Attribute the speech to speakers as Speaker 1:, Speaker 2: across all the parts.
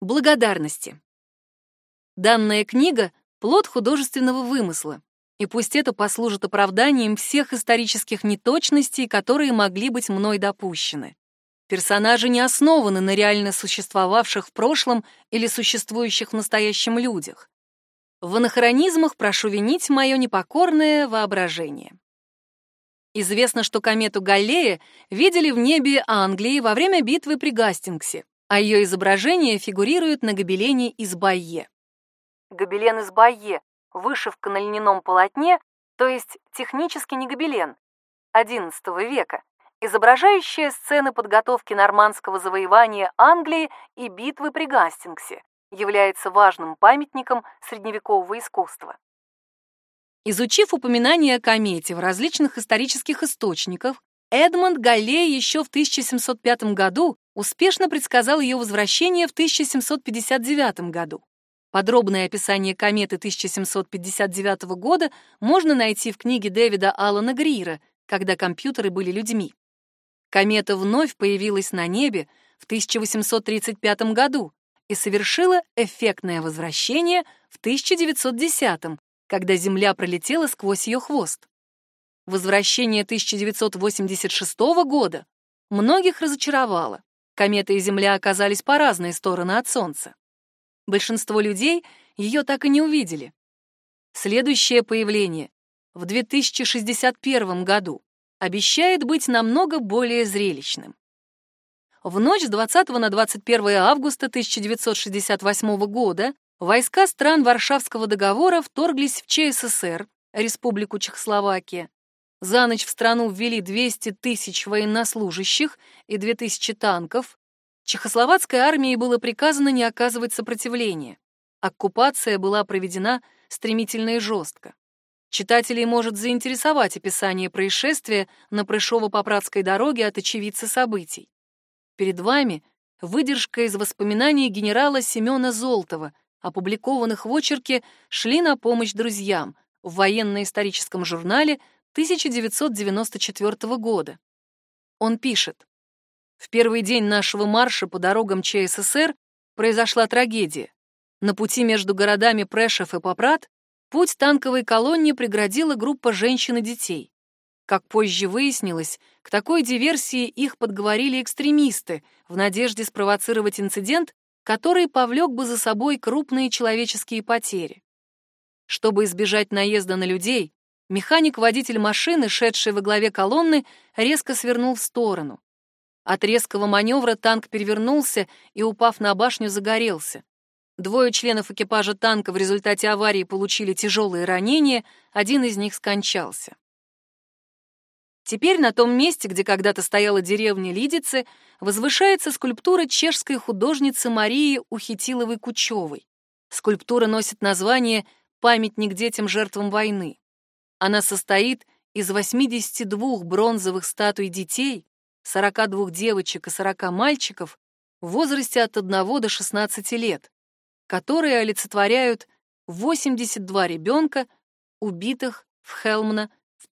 Speaker 1: благодарности. Данная книга — плод художественного вымысла, и пусть это послужит оправданием всех исторических неточностей, которые могли быть мной допущены. Персонажи не основаны на реально существовавших в прошлом или существующих в настоящем людях. В анахронизмах прошу винить мое непокорное воображение. Известно, что комету Галлея видели в небе Англии во время битвы при Гастингсе, а ее изображение фигурирует на гобелене из Байе. Гобелен из Байе — вышивка на льняном полотне, то есть технически не гобелен, XI века, изображающая сцены подготовки нормандского завоевания Англии и битвы при Гастингсе, является важным памятником средневекового искусства. Изучив упоминания о комете в различных исторических источниках, Эдмонд Галлей еще в 1705 году успешно предсказал ее возвращение в 1759 году. Подробное описание кометы 1759 года можно найти в книге Дэвида Аллана Гриера «Когда компьютеры были людьми». Комета вновь появилась на небе в 1835 году и совершила эффектное возвращение в 1910, когда Земля пролетела сквозь ее хвост. Возвращение 1986 года многих разочаровало. Комета и Земля оказались по разные стороны от Солнца. Большинство людей ее так и не увидели. Следующее появление в 2061 году обещает быть намного более зрелищным. В ночь с 20 на 21 августа 1968 года войска стран Варшавского договора вторглись в ЧССР, Республику Чехословакия. За ночь в страну ввели 200 тысяч военнослужащих и 2000 танков. Чехословацкой армии было приказано не оказывать сопротивления. Оккупация была проведена стремительно и жестко. Читателей может заинтересовать описание происшествия на Прышово-Попрадской дороге от очевидца событий. Перед вами выдержка из воспоминаний генерала Семена Золтова, опубликованных в очерке «Шли на помощь друзьям» в военно-историческом журнале 1994 года. Он пишет: «В первый день нашего марша по дорогам ЧССР произошла трагедия. На пути между городами Прешев и Попрад путь танковой колонне преградила группа женщин и детей. Как позже выяснилось, к такой диверсии их подговорили экстремисты в надежде спровоцировать инцидент, который повлек бы за собой крупные человеческие потери. Чтобы избежать наезда на людей, механик-водитель машины, шедший во главе колонны, резко свернул в сторону. От резкого маневра танк перевернулся и, упав на башню, загорелся. 2 членов экипажа танка в результате аварии получили тяжелые ранения, один из них скончался. Теперь на том месте, где когда-то стояла деревня Лидицы, возвышается скульптура чешской художницы Марии Ухитиловой-Кучевой. Скульптура носит название «Памятник детям-жертвам войны». Она состоит из 82 бронзовых статуй детей, 42 девочек и 40 мальчиков в возрасте от 1 до 16 лет, которые олицетворяют 82 ребенка, убитых в Хелмна в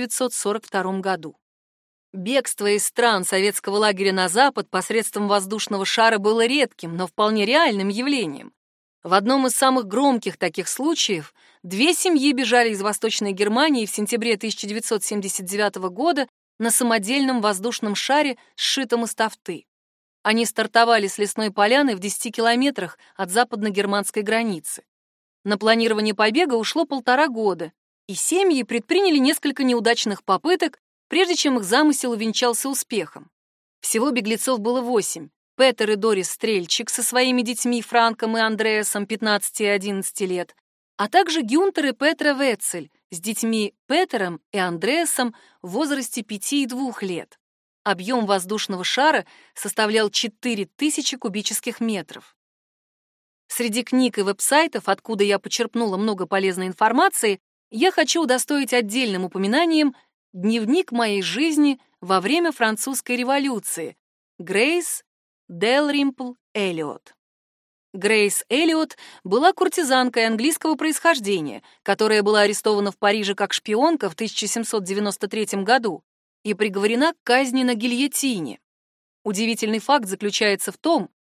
Speaker 1: 1942 году. Бегство из стран советского лагеря на Запад посредством воздушного шара было редким, но вполне реальным явлением. В одном из самых громких таких случаев 2 семьи бежали из Восточной Германии в сентябре 1979 года на самодельном воздушном шаре, сшитом из тафты. Они стартовали с лесной поляны в 10 километрах от западно-германской границы. На планирование побега ушло 1,5 года, и семьи предприняли несколько неудачных попыток, прежде чем их замысел увенчался успехом. Всего беглецов было 8. Петер и Дорис Стрельчик со своими детьми Франком и Андреасом 15 и 11 лет, а также Гюнтер и Петра Ветцель с детьми Петером и Андреасом в возрасте 5 и 2 лет. Объем воздушного шара составлял 4000 кубических метров. Среди книг и веб-сайтов, откуда я почерпнула много полезной информации, я хочу удостоить отдельным упоминанием дневник моей жизни во время Французской революции Грейс Дэлримпл Эллиот. Грейс Эллиот была куртизанкой английского происхождения, которая была арестована в Париже как шпионка в 1793 году и приговорена к казни на гильотине. Удивительный факт заключается в том,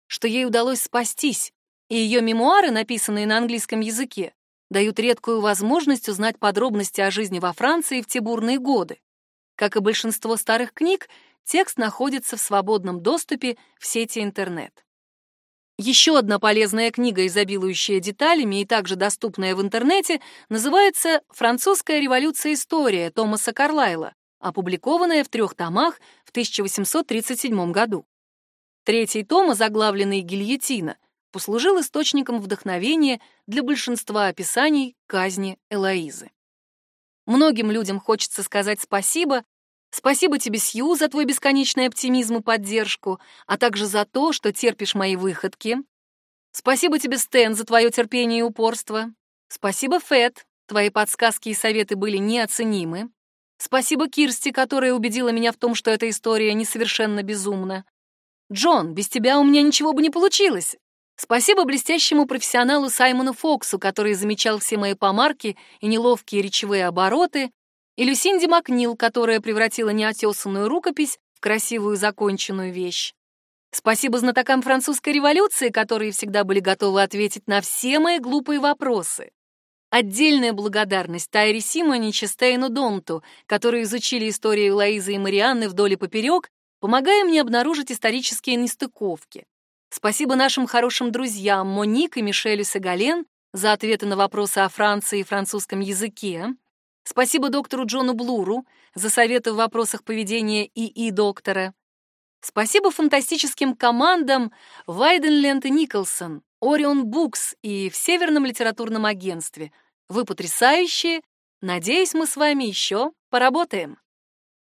Speaker 1: что ей удалось спастись, и ее мемуары, написанные на английском языке, дают редкую возможность узнать подробности о жизни во Франции в те бурные годы. Как и большинство старых книг, текст находится в свободном доступе в сети интернет. Еще одна полезная книга, изобилующая деталями и также доступная в интернете, называется «Французская революция. История» Томаса Карлайла, опубликованная в 3 томах в 1837 году. 3-й том, озаглавленный «Гильотина», послужил источником вдохновения для большинства описаний казни Элоизы. Многим людям хочется сказать спасибо. Спасибо тебе, Сью, за твой бесконечный оптимизм и поддержку, а также за то, что терпишь мои выходки. Спасибо тебе, Стэн, за твое терпение и упорство. Спасибо, Фэт, твои подсказки и советы были неоценимы. Спасибо, Кирсти, которая убедила меня в том, что эта история несовершенно безумна. Джон, без тебя у меня ничего бы не получилось. Спасибо блестящему профессионалу Саймону Фоксу, который замечал все мои помарки и неловкие речевые обороты, и Люсинди Макнил, которая превратила неотесанную рукопись в красивую законченную вещь. Спасибо знатокам французской революции, которые всегда были готовы ответить на все мои глупые вопросы. Отдельная благодарность Тайре Симонич и Стейну Донту, которые изучили историю Лоизы и Марианны вдоль и поперек, помогая мне обнаружить исторические нестыковки. Спасибо нашим хорошим друзьям Моник и Мишелю Сегален за ответы на вопросы о Франции и французском языке. Спасибо доктору Джону Блуру за советы в вопросах поведения ИИ доктора. Спасибо фантастическим командам Вайденленд и Николсон, Орион Букс и в Северном литературном агентстве. Вы потрясающие. Надеюсь, мы с вами еще поработаем.